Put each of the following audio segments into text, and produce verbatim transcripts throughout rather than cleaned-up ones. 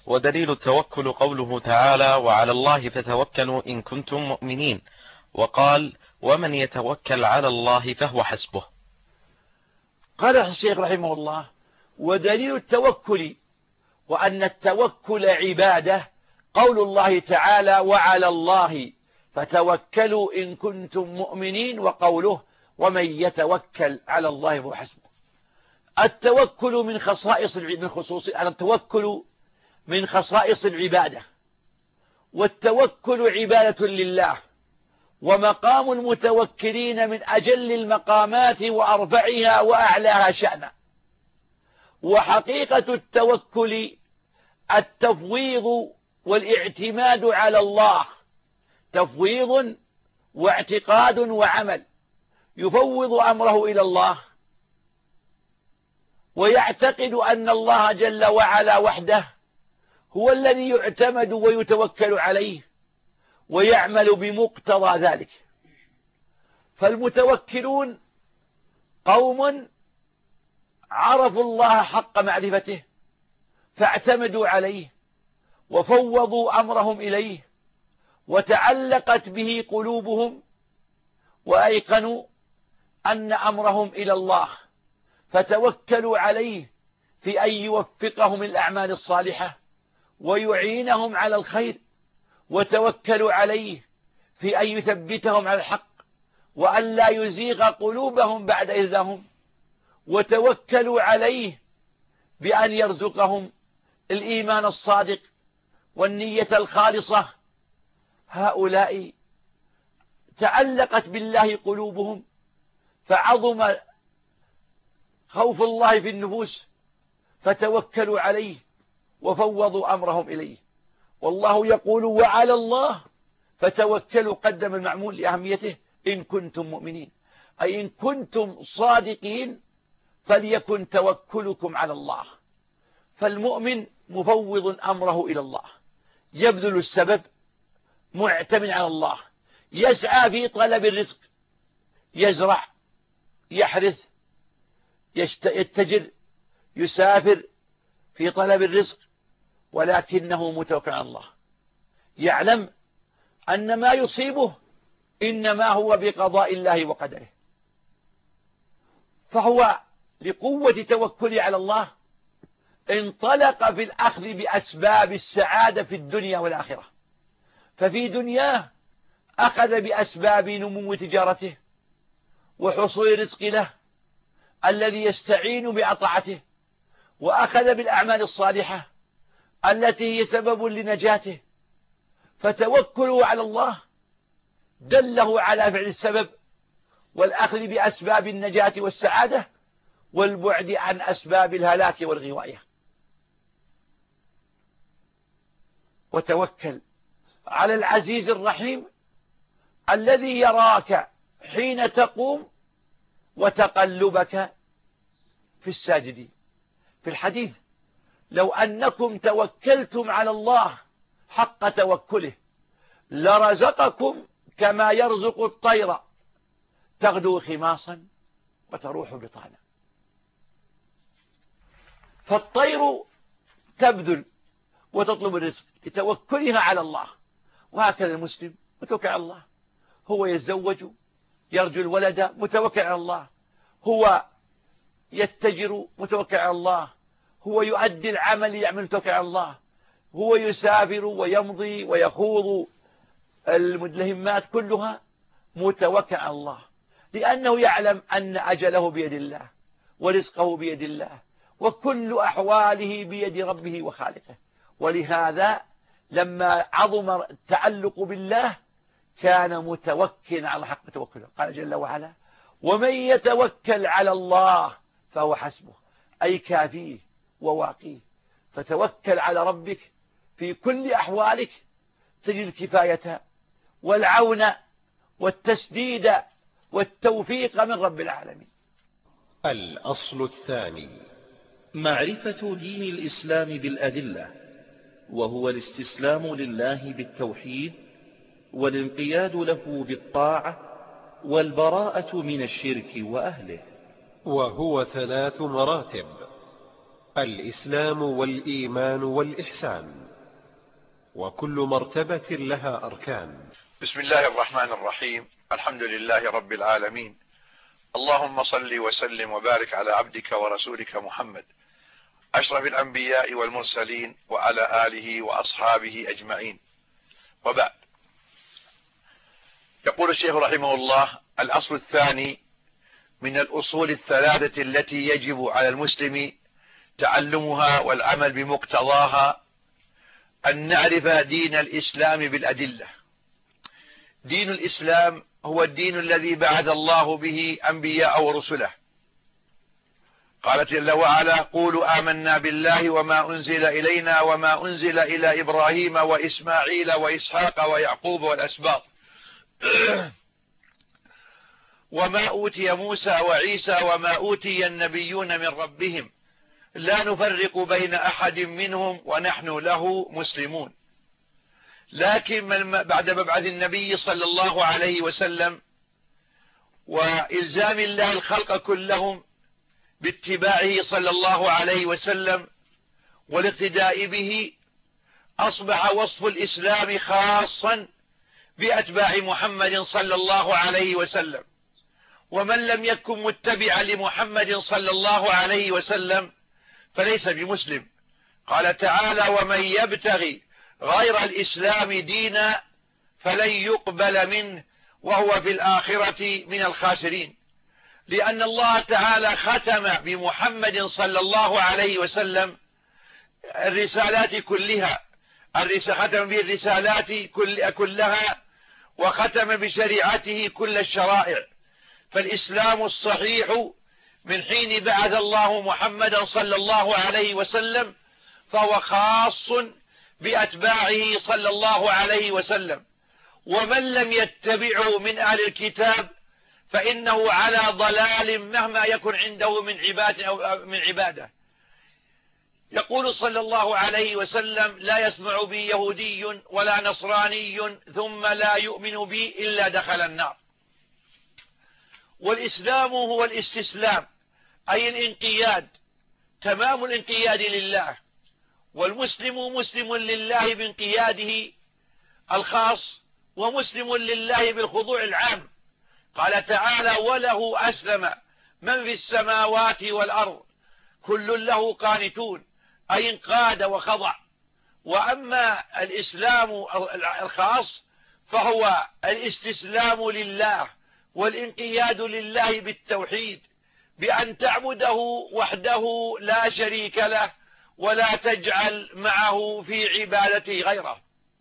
ودليل التوكل قوله تعالى: وعلى الله فتوكلوا إن كنتم مؤمنين. وقال: ومن يتوكل على الله فهو حسبه. قال الشيخ رحمه الله: ودليل التوكل وأن التوكل عبادة قول الله تعالى: وعلى الله فتوكلوا إن كنتم مؤمنين، وقوله: ومن يتوكل على الله فهو حسبه. التوكل من خصائص من خصوص التوكل من خصائص العبادة، والتوكل عبادة لله، ومقام المتوكلين من أجل المقامات وأرفعها وأعلاها شأنا. وحقيقة التوكل التفويض والاعتماد على الله، تفويض واعتقاد وعمل، يفوض أمره إلى الله ويعتقد أن الله جل وعلا وحده هو الذي يعتمد ويتوكل عليه، ويعمل بمقتضى ذلك. فالمتوكلون قوم عرفوا الله حق معرفته فاعتمدوا عليه وفوضوا أمرهم إليه، وتعلقت به قلوبهم، وأيقنوا أن أمرهم إلى الله، فتوكلوا عليه في أن يوفقهم الأعمال الصالحة ويعينهم على الخير، وتوكلوا عليه في أن يثبتهم على الحق وأن لا يزيغ قلوبهم بعد إذ لهم، وتوكلوا عليه بأن يرزقهم الإيمان الصادق والنية الخالصة. هؤلاء تعلقت بالله قلوبهم، فعظم خوف الله في النفوس، فتوكلوا عليه وفوضوا أمرهم إليه. والله يقول: وعلى الله فتوكلوا، قدم المعمول لأهميته، إن كنتم مؤمنين، أي إن كنتم صادقين فليكن توكلكم على الله. فالمؤمن مفوض أمره إلى الله، يبذل السبب، معتمد على الله، يسعى في طلب الرزق، يزرع، يحرث، يتجر، يسافر في طلب الرزق، ولكنه متوكل على الله، يعلم أن ما يصيبه إنما هو بقضاء الله وقدره. فهو لقوة توكله على الله انطلق في الأخذ بأسباب السعادة في الدنيا والآخرة. ففي دنياه أخذ بأسباب نمو تجارته وحصول رزق له الذي يستعين بعطاعته، وأخذ بالأعمال الصالحة التي هي سبب لنجاته. فتوكله على الله دله على فعل السبب والأخذ بأسباب النجاة والسعادة، والبعد عن أسباب الهلاك والغواية. وتوكل على العزيز الرحيم الذي يراك حين تقوم وتقلبك في الساجدين. في الحديث: لو أنكم توكلتم على الله حق توكله لرزقكم كما يرزق الطير تغدو خماصا وتروح بطانا. فالطير تبذل وتطلب الرزق لتوكلها على الله، وهكذا المسلم متوكل على الله، هو يتزوج يرجو الولد متوكل على الله، هو يتجر متوكل على الله، هو يؤدي العمل يعمل متوكل على الله، هو يسافر ويمضي ويخوض الملهمات كلها متوكل على الله، لأنه يعلم أن أجله بيد الله ورزقه بيد الله وكل أحواله بيد ربه وخالقه. ولهذا لما عظم التعلق بالله كان متوكلا على حق توكله. قال جل وعلا: ومن يتوكل على الله فهو حسبه، أي كافيه وواقيه. فتوكل على ربك في كل أحوالك تجد الكفاية والعون والتسديد والتوفيق من رب العالمين. الأصل الثاني: معرفة دين الإسلام بالأدلة، وهو الاستسلام لله بالتوحيد، والانقياد له بالطاعة، والبراءة من الشرك وأهله. وهو ثلاث مراتب: الإسلام والإيمان والإحسان، وكل مرتبة لها أركان. بسم الله الرحمن الرحيم. الحمد لله رب العالمين، اللهم صل وسلم وبارك على عبدك ورسولك محمد أشرف الأنبياء والمرسلين وعلى آله وأصحابه أجمعين، وبعد. يقول الشيخ رحمه الله: الأصل الثاني من الأصول الثلاثة التي يجب على المسلم تعلمها والعمل بمقتضاها أن نعرف دين الإسلام بالأدلة. دين الإسلام هو الدين الذي بعث الله به أنبياء ورسله. قال جل وعلا: قولوا آمنا بالله وما أنزل إلينا وما أنزل إلى إبراهيم وإسماعيل وإسحاق ويعقوب والأسباط وما أوتي موسى وعيسى وما أوتي النبيون من ربهم لا نفرق بين أحد منهم ونحن له مسلمون. لكن بعد مبعث النبي صلى الله عليه وسلم وإلزام الله الخلق كلهم باتباعه صلى الله عليه وسلم والاقتداء به، أصبح وصف الإسلام خاصا بأتباع محمد صلى الله عليه وسلم، ومن لم يكن متبعا لمحمد صلى الله عليه وسلم فليس بمسلم. قال تعالى: ومن يبتغي غير الإسلام دينا فلن يقبل منه وهو في الآخرة من الخاسرين، لأن الله تعالى ختم بمحمد صلى الله عليه وسلم الرسالات كلها، ختم به الرسالات كلها وختم بشريعته كل الشرائع. فالإسلام الصحيح من حين بعث الله محمدا صلى الله عليه وسلم فهو خاص بأتباعه صلى الله عليه وسلم، ومن لم يتبعه من أهل الكتاب فإنه على ضلال مهما يكن عنده من عبادة أو من عبادة. يقول صلى الله عليه وسلم: لا يسمع بي يهودي ولا نصراني ثم لا يؤمن بي إلا دخل النار. والإسلام هو الاستسلام، أي الانقياد، تمام الانقياد لله، والمسلم مسلم لله بانقياده الخاص ومسلم لله بالخضوع العام. قال تعالى: وله أسلم من في السماوات والأرض كل له قانتون، أي انقاد وخضع. وأما الإسلام الخاص فهو الاستسلام لله والانقياد لله بالتوحيد، بأن تعبده وحده لا شريك له ولا تجعل معه في عبادته غيره.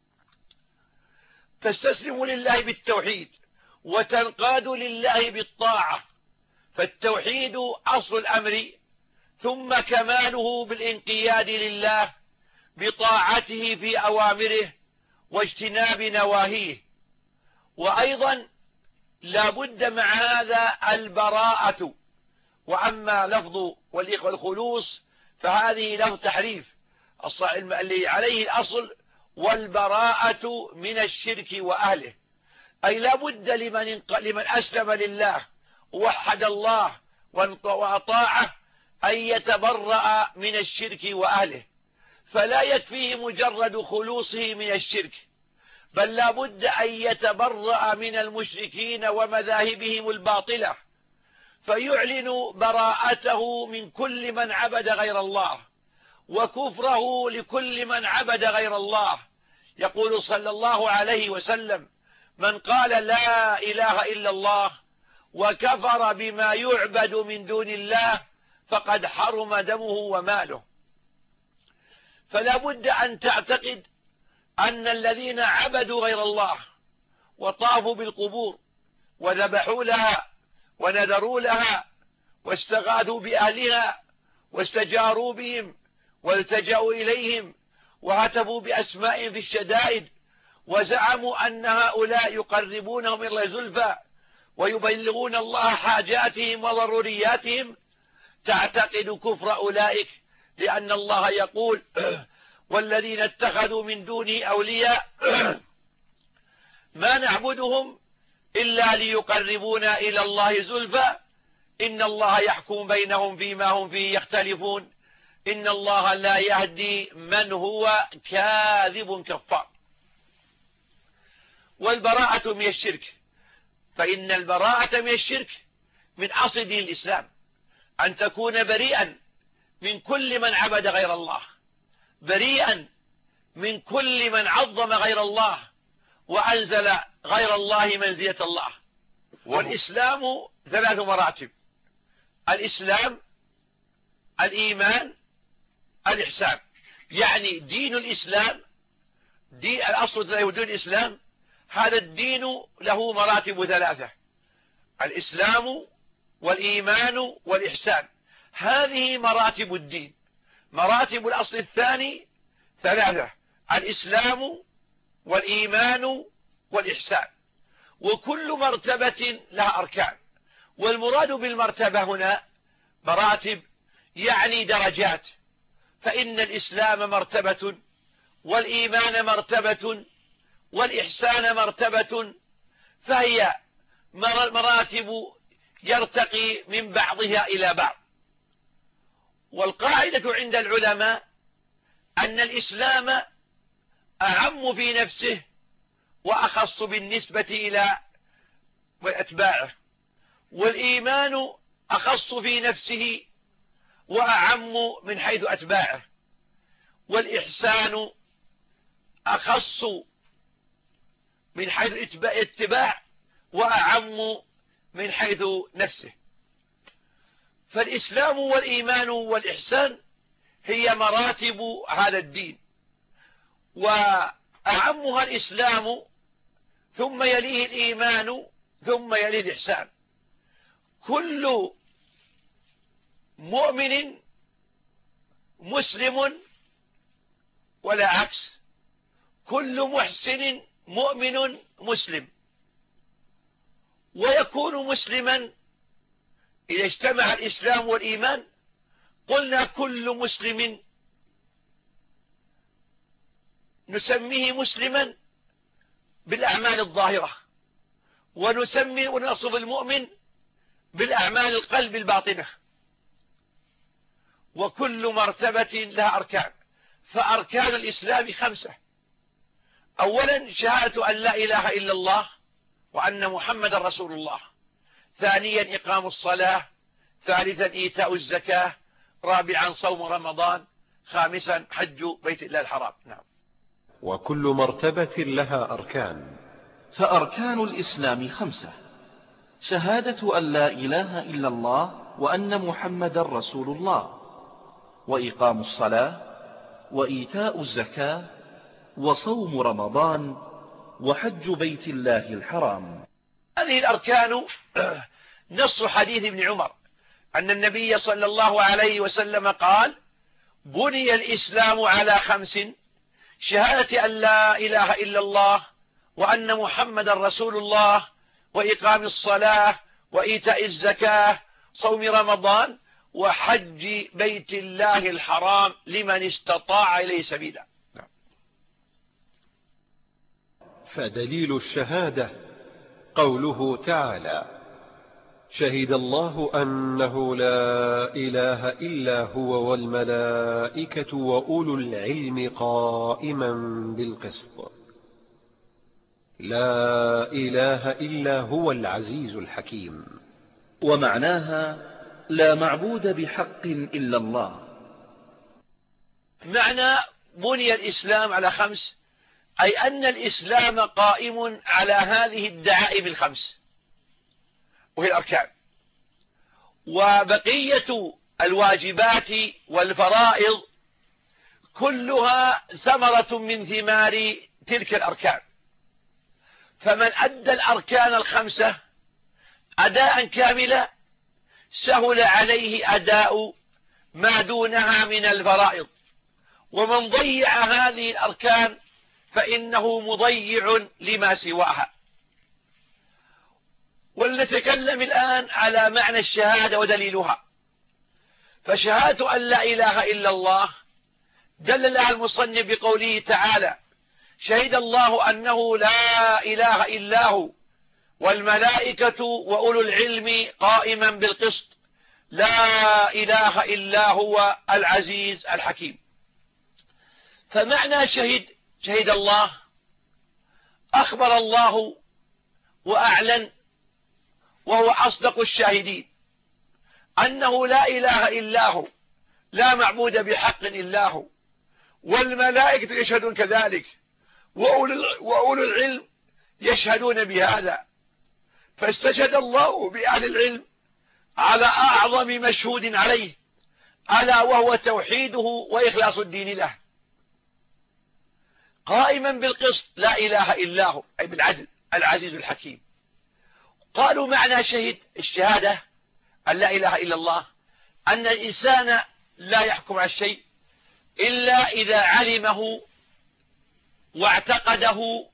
تستسلم لله بالتوحيد وتنقاد لله بالطاعة، فالتوحيد أصل الأمر، ثم كماله بالانقياد لله بطاعته في أوامره واجتناب نواهيه. وأيضا لا بد مع هذا البراءة. وأما لفظ والخلوص فهذه له تحريف، اللي عليه الأصل والبراءة من الشرك وأهله، أي لا بد لمن, لمن أسلم لله ووحد الله وأطاعه أن يتبرأ من الشرك وأهله، فلا يكفيه مجرد خلوصه من الشرك، بل لا بد أن يتبرأ من المشركين ومذاهبهم الباطلة، فيعلن براءته من كل من عبد غير الله وكفره لكل من عبد غير الله. يقول صلى الله عليه وسلم: من قال لا إله إلا الله وكفر بما يعبد من دون الله فقد حرم دمه وماله. فلا بد أن تعتقد أن الذين عبدوا غير الله وطافوا بالقبور وذبحوا لها ونذروا لها واستغاثوا بأهلها واستجاروا بهم والتجأوا إليهم وهتفوا بأسمائهم في الشدائد وزعموا أن هؤلاء يقربونهم إلى الله زلفى ويبلغون الله حاجاتهم وضرورياتهم، تعتقد كفر أولئك، لأن الله يقول: والذين اتخذوا من دونه أولياء ما نعبدهم إلا ليقربونا إلى الله زلفى إن الله يحكم بينهم فيما هم فيه يختلفون إن الله لا يهدي من هو كاذب كفار. والبراءة من الشرك، فإن البراءة من الشرك من أصل دين الإسلام، أن تكون بريئا من كل من عبد غير الله، بريئا من كل من عظم غير الله وأنزل غير الله منزلة الله. والإسلام ثلاث مراتب: الإسلام، الإيمان، الإحسان. يعني دين الإسلام، دين الأصل له دين الإسلام، هذا الدين له مراتب ثلاثة: الإسلام والإيمان والإحسان. هذه مراتب الدين. مراتب الأصل الثاني ثلاثة: الإسلام والإيمان والإحسان. وكل مرتبة لها أركان. والمراد بالمرتبة هنا مراتب، يعني درجات، فإن الإسلام مرتبة، والإيمان مرتبة، والإحسان مرتبة، فهي مراتب يرتقي من بعضها إلى بعض. والقاعدة عند العلماء أن الإسلام أعم في نفسه وأخص بالنسبة إلى أتباعه، والإيمان أخص في نفسه وأعم من حيث أتباعه، والإحسان أخص من حيث اتباع وأعم من حيث نفسه. فالإسلام والإيمان والإحسان هي مراتب هذا الدين، وأعمها الإسلام، ثم يليه الإيمان، ثم يليه الإحسان. كل مؤمن مسلم ولا عكس، كل محسن مؤمن مسلم. ويكون مسلما إذا اجتمع الإسلام والإيمان. قلنا كل مسلم نسميه مسلما بالأعمال الظاهرة، ونسمي ونصف المؤمن بالأعمال القلب الباطنة. وكل مرتبة لها أركان. فأركان الإسلام خمسة: أولا شهادة أن لا إله إلا الله وأن محمد رسول الله. ثانيا إقام الصلاة. ثالثا إيتاء الزكاة. رابعا صوم رمضان. خامسا حج بيت الله الحرام. نعم. وكل مرتبة لها أركان. فأركان الإسلام خمسة: شهادة أن لا إله إلا الله وأن محمد رسول الله، وإقام الصلاة، وإيتاء الزكاة، وصوم رمضان، وحج بيت الله الحرام. هذه الأركان نص حديث ابن عمر أن النبي صلى الله عليه وسلم قال: بني الإسلام على خمس: شهادة أن لا إله إلا الله وأن محمد رسول الله، وإقام الصلاة، وإيتاء الزكاة، صوم رمضان، وحج بيت الله الحرام لمن استطاع إليه سبيلا. فدليل الشهادة قوله تعالى: شهد الله أنه لا إله إلا هو والملائكة وأولو العلم قائما بالقسط. لا إله إلا هو العزيز الحكيم. ومعناها: لا معبود بحق إلا الله. معنى بني الإسلام على خمس، أي أن الإسلام قائم على هذه الدعائم الخمس وهي الأركان. وبقية الواجبات والفرائض كلها ثمرة من ثمار تلك الأركان. فمن أدى الأركان الخمسة أداء كاملا سهل عليه أداء ما دونها من الفرائض. ومن ضيع هذه الأركان فإنه مضيع لما سواها. ولنتكلم الآن على معنى الشهادة ودليلها. فشهادة أن لا إله إلا الله دللها المصنف بقوله تعالى: شهد الله أنه لا إله إلا هو والملائكة وأولو العلم قائما بالقسط لا إله إلا هو العزيز الحكيم. فمعنى شهد شهد الله، أخبر الله وأعلن وهو أصدق الشاهدين أنه لا إله إلا هو، لا معبود بحق إلا هو، والملائكة يشهدون كذلك، وأولو العلم يشهدون بهذا. فاستشهد الله بأهل العلم على أعظم مشهود عليه، ألا وهو توحيده وإخلاص الدين له، قائما بالقسط لا إله إلا هو، أي بالعدل العزيز الحكيم. قالوا معنى شهد الشهادة أن لا إله إلا الله أن الإنسان لا يحكم على الشيء إلا إذا علمه واعتقده.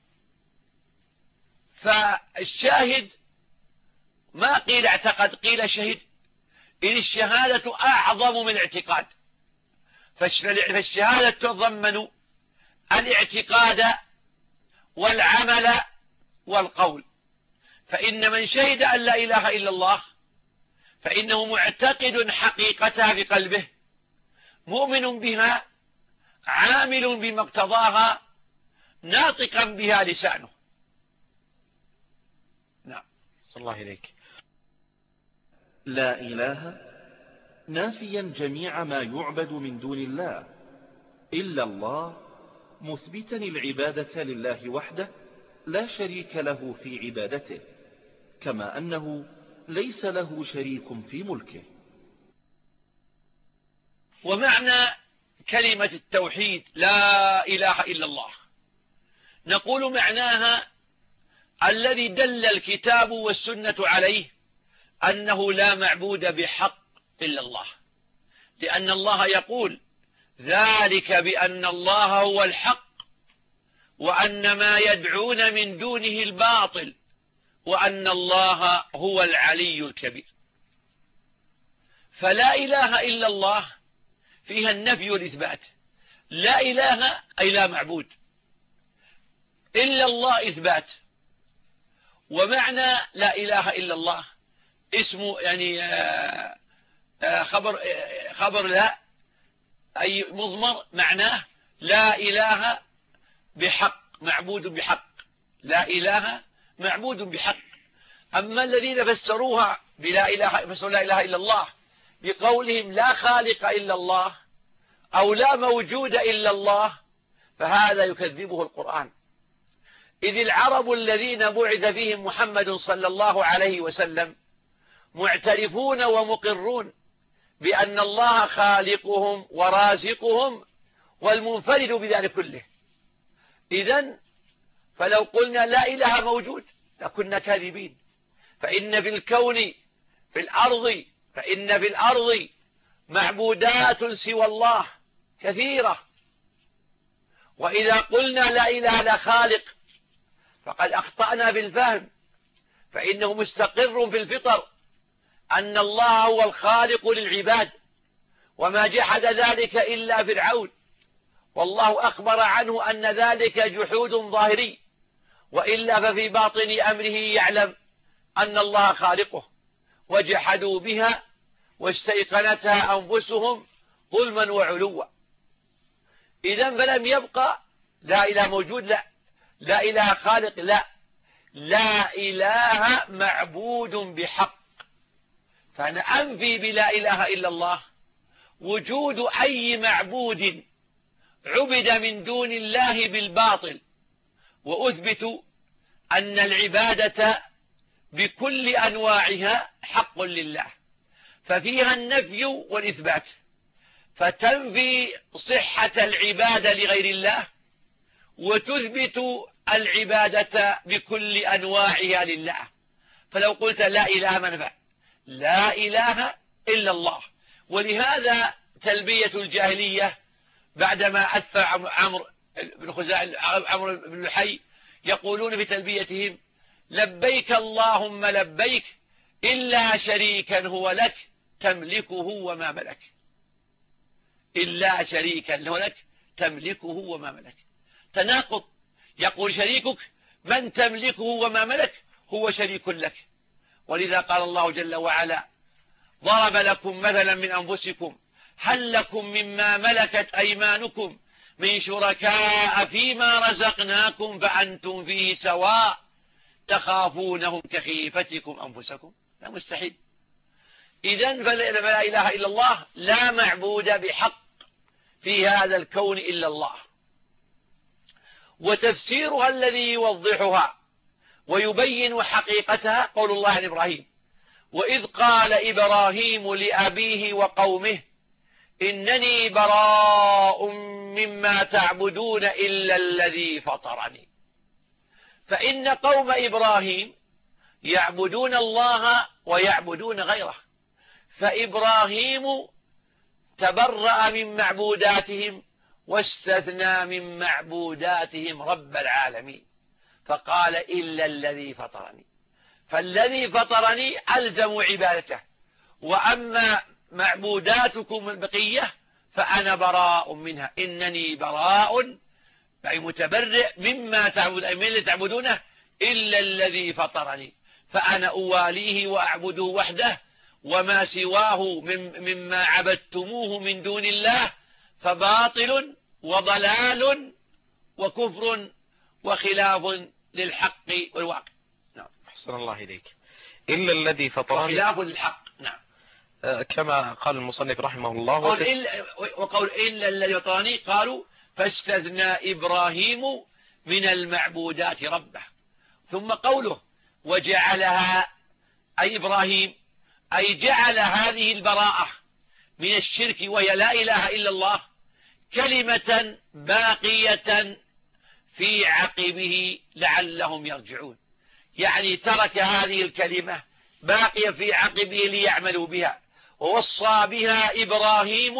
فالشاهد ما قيل اعتقد، قيل شهد، إذ الشهادة أعظم من الاعتقاد. فالشهادة تتضمن الاعتقاد والعمل والقول. فإن من شهد أن لا إله إلا الله فإنه معتقد حقيقتها بقلبه، مؤمن بها، عامل بما اقتضاها، ناطقا بها لسانه. نعم. صلى الله إليك. لا إله نافيا جميع ما يعبد من دون الله إلا الله، مثبتا العبادة لله وحده لا شريك له في عبادته، كما أنه ليس له شريك في ملكه. ومعنى كلمة التوحيد لا إله إلا الله، نقول معناها الذي دل الكتاب والسنة عليه، أنه لا معبود بحق إلا الله، لأن الله يقول ذلك بأن الله هو الحق وأن ما يدعون من دونه الباطل وأن الله هو العلي الكبير. فلا إله إلا الله فيها النفي والإثبات. لا إله أي لا معبود، إلا الله إثبات. ومعنى لا إله إلا الله اسمه يعني خبر خبر لا أي مضمر، معناه لا إله بحق، معبود بحق، لا إله معبود بحق. أما الذين فسروها بلا إله فسروا لا إله إلا الله بقولهم لا خالق إلا الله أو لا موجود إلا الله، فهذا يكذبه القرآن. إذ العرب الذين بعث فيهم محمد صلى الله عليه وسلم معترفون ومقرون بأن الله خالقهم ورازقهم والمنفرد بذلك كله. إذن فلو قلنا لا إله موجود لكنا كاذبين، فإن في الكون في الأرض فإن في الأرض معبودات سوى الله كثيرة. وإذا قلنا لا إله لا خالق فقد أخطأنا بالفهم، فإنه مستقر في الفطر أن الله هو الخالق للعباد، وما جحد ذلك إلا فرعون، والله أخبر عنه أن ذلك جحود ظاهري، وإلا ففي باطن أمره يعلم أن الله خالقه، وجحدوا بها واستيقنتها أنفسهم ظلما وعلوا. إذن فلم يبقى لا إله موجود، لا لا إله خالق، لا لا إله معبود بحق. فأنا أنفي بلا إله إلا الله وجود أي معبود عبد من دون الله بالباطل، وأثبت أن العبادة بكل أنواعها حق لله، ففيها النفي والإثبات، فتنفي صحة العبادة لغير الله وتثبت العبادة بكل أنواعها لله. فلو قلت لا إله ما نفع، لا إله إلا الله. ولهذا تلبية الجاهلية بعدما أثر عمرو بن خزاعة عمرو بن لحي يقولون في تلبيتهم لبيك اللهم لبيك إلا شريكا هو لك تملكه وما ملك، إلا شريكا هو لك تملكه وما ملك. تناقض، يقول شريكك من تملكه وما ملك هو شريك لك. ولذا قال الله جل وعلا ضرب لكم مثلا من أنفسكم هل لكم مما ملكت أيمانكم من شركاء فيما رزقناكم فأنتم فيه سواء تخافونهم كخيفتكم أنفسكم؟ لا، مستحيل. إذن فلا إله إلا الله لا معبود بحق في هذا الكون إلا الله. وتفسيرها الذي يوضحها ويبين حقيقتها قول الله عن إبراهيم: وإذ قال إبراهيم لأبيه وقومه إنني براء مما تعبدون إلا الذي فطرني. فإن قوم إبراهيم يعبدون الله ويعبدون غيره، فإبراهيم تبرأ من معبوداتهم واستثنى من معبوداتهم رب العالمين، فقال إلا الذي فطرني، فالذي فطرني ألزم عبادته، وأما معبوداتكم البقية فأنا براء منها، إنني براء أي متبرئ مما تعبد أي من اللي تعبدونه إلا الذي فطرني، فأنا أواليه وأعبده وحده، وما سواه من مما عبدتموه من دون الله فباطل وضلال وكفر وخلاف للحق والواقع. نعم، أحسن الله إليك. إلا الذي فطرني وخلاف للحق. نعم، آه كما قال المصنف رحمه الله. وقول إلا, وقول إلا الذي فطرني قالوا فاستثنى إبراهيم من المعبودات ربه. ثم قوله وجعلها أي إبراهيم أي جعل هذه البراءة من الشرك وهي لا إله إلا الله كلمة باقية في عقبه لعلهم يرجعون، يعني ترك هذه الكلمة باقية في عقبه ليعملوا بها. ووصى بها إبراهيم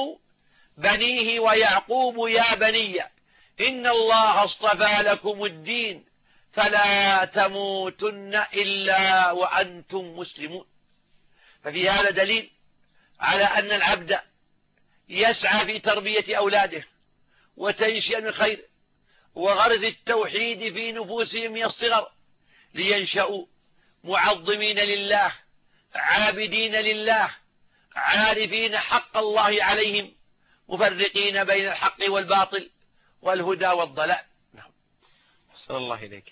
بنيه ويعقوب يا بني إن الله اصطفى لكم الدين فلا تموتن إلا وأنتم مسلمون. ففي هذا دليل على أن العبد يسعى في تربية أولاده وتنشئة الخير وغرز التوحيد في نفوسهم من الصغر لينشأوا معظمين لله عابدين لله عارفين حق الله عليهم مفرقين بين الحق والباطل والهدى والضلال. نعم، أحسن الله إليك.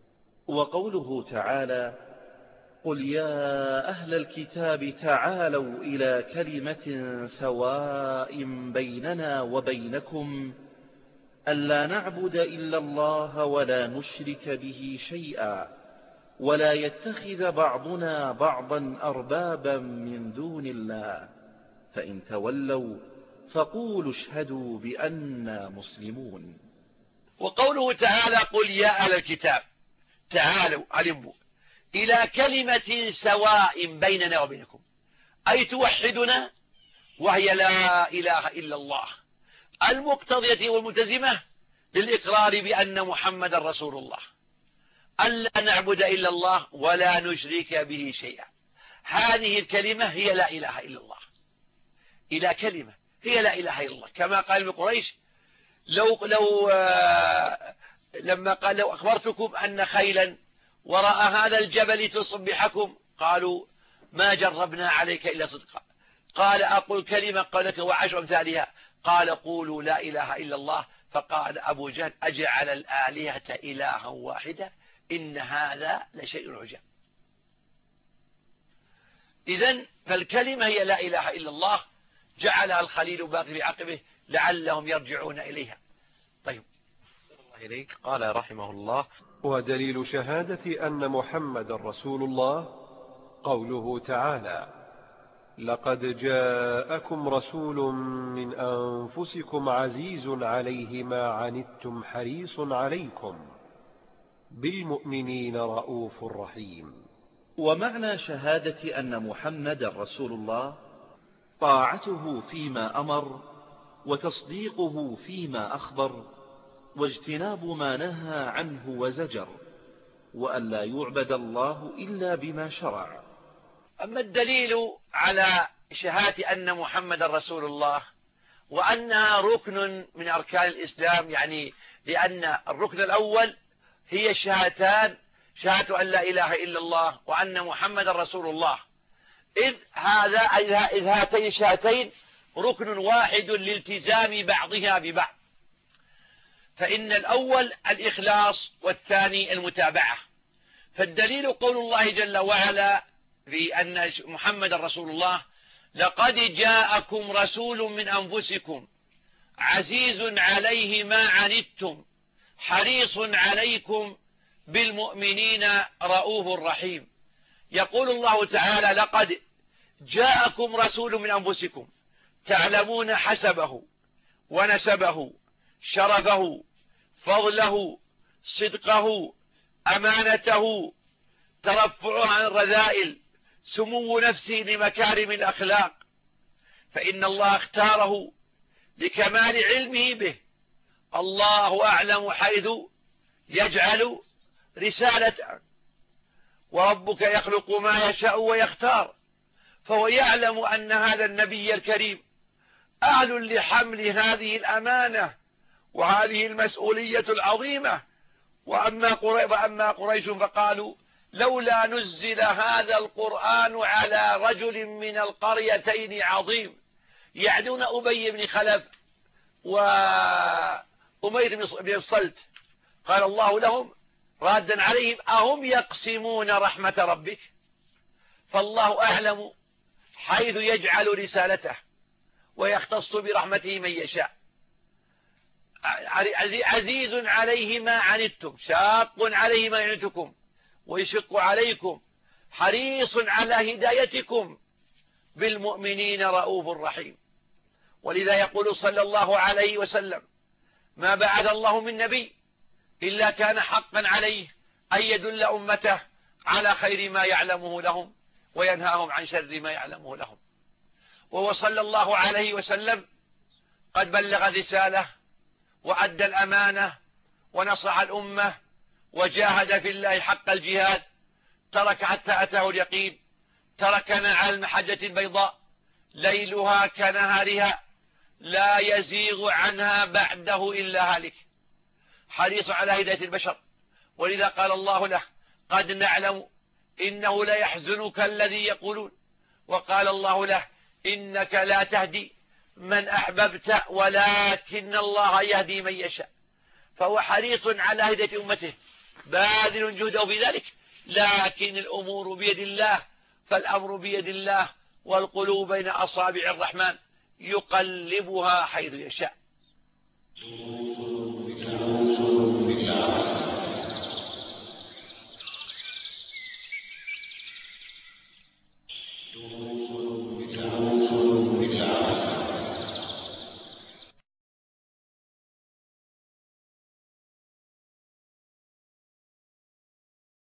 وقوله تعالى قل يا أهل الكتاب تعالوا إلى كلمة سواء بيننا وبينكم ألا نعبد إلا الله ولا نشرك به شيئا ولا يتخذ بعضنا بعضا أربابا من دون الله فإن تولوا فقولوا اشهدوا بأننا مسلمون. وقوله تعالى قل يا أهل الكتاب تعالوا علموا إلى كلمة سواء بيننا وبينكم، أي توحدنا وهي لا إله إلا الله المقتضية والملتزمة بالإقرار بأن محمد رسول الله، ألا نعبد إلا الله ولا نشرك به شيئا. هذه الكلمة هي لا إله إلا الله، إلى كلمة هي لا إله إلا الله، كما قال ابن قريش لو, لو آه لما قال لو أخبرتكم أن خيلا وراء هذا الجبل تصبحكم قالوا ما جربنا عليك إلا صدقا. قال أقول كلمة قالك وعشر أمثالها قال قولوا لا إله إلا الله. فقال أبو جهل أجعل الآلهة إلها واحدة إن هذا لشيء عجاب. إذن فالكلمة هي لا إله إلا الله جعلها الخليل باقي في عقبه لعلهم يرجعون إليها. طيب، الله إليك. قال رحمه الله ودليل شهادة أن محمد رسول الله قوله تعالى لقد جاءكم رسول من أنفسكم عزيز عليه ما عنتم حريص عليكم بالمؤمنين رؤوف رحيم. ومعنى شهادة أن محمد رسول الله طاعته فيما أمر وتصديقه فيما أخبر واجتناب ما نهى عنه وزجر وأن لا يعبد الله إلا بما شرع. أما الدليل على شهادة أن محمد رسول الله وأنها ركن من أركان الإسلام، يعني لأن الركن الأول هي الشهادتان، شهادة أن لا إله إلا الله وأن محمد رسول الله. إذ, هذا إذ هاتين الشهادتين ركن واحد لالتزام بعضها ببعض. فإن الأول الإخلاص والثاني المتابعة. فالدليل قول الله جل وعلا في أن محمد رسول الله: لقد جاءكم رسول من أنفسكم عزيز عليه ما عنتم حريص عليكم بالمؤمنين رؤوف رحيم. يقول الله تعالى: لقد جاءكم رسول من أنفسكم، تعلمون حسبه ونسبه شرفه فضله صدقه أمانته ترفعه عن الرذائل سمو نفسه لمكارم الأخلاق، فإن الله اختاره لكمال علمه به. الله أعلم حيث يجعل رسالته، وربك يخلق ما يشاء ويختار، فهو يعلم أن هذا النبي الكريم أهل لحمل هذه الأمانة وهذه المسؤولية العظيمة. وأما قريش فقالوا: لولا نزل هذا القرآن على رجل من القريتين عظيم، يعدون أبي بن خلف وأمير بن الصلت. قال الله لهم رادا عليهم: أهم يقسمون رحمة ربك؟ فالله أعلم حيث يجعل رسالته ويختص برحمته من يشاء. عزيز عليه ما عنتم، شاق عليه ما عنتكم ويشق عليكم، حريص على هدايتكم، بالمؤمنين رؤوف رحيم. ولذا يقول صلى الله عليه وسلم: ما بعث الله من نبي إلا كان حقا عليه أن يدل أمته على خير ما يعلمه لهم وينهاهم عن شر ما يعلمه لهم. وهو صلى الله عليه وسلم قد بلغ الرسالة وأدى الأمانة ونصح الأمة وجاهد في الله حق الجهاد، ترك حتى أتاه اليقين، تركنا على المحجة البيضاء ليلها كنهارها لا يزيغ عنها بعده إلا هالك، حريص على هداية البشر. ولذا قال الله له: قد نعلم إنه لا يحزنك الذي يقولون. وقال الله له: إنك لا تهدي من أحببت ولكن الله يهدي من يشاء. فهو حريص على هداية أمته، باذل جهده في ذلك، لكن الأمور بيد الله، فالأمر بيد الله، والقلوب بين أصابع الرحمن يقلبها حيث يشاء.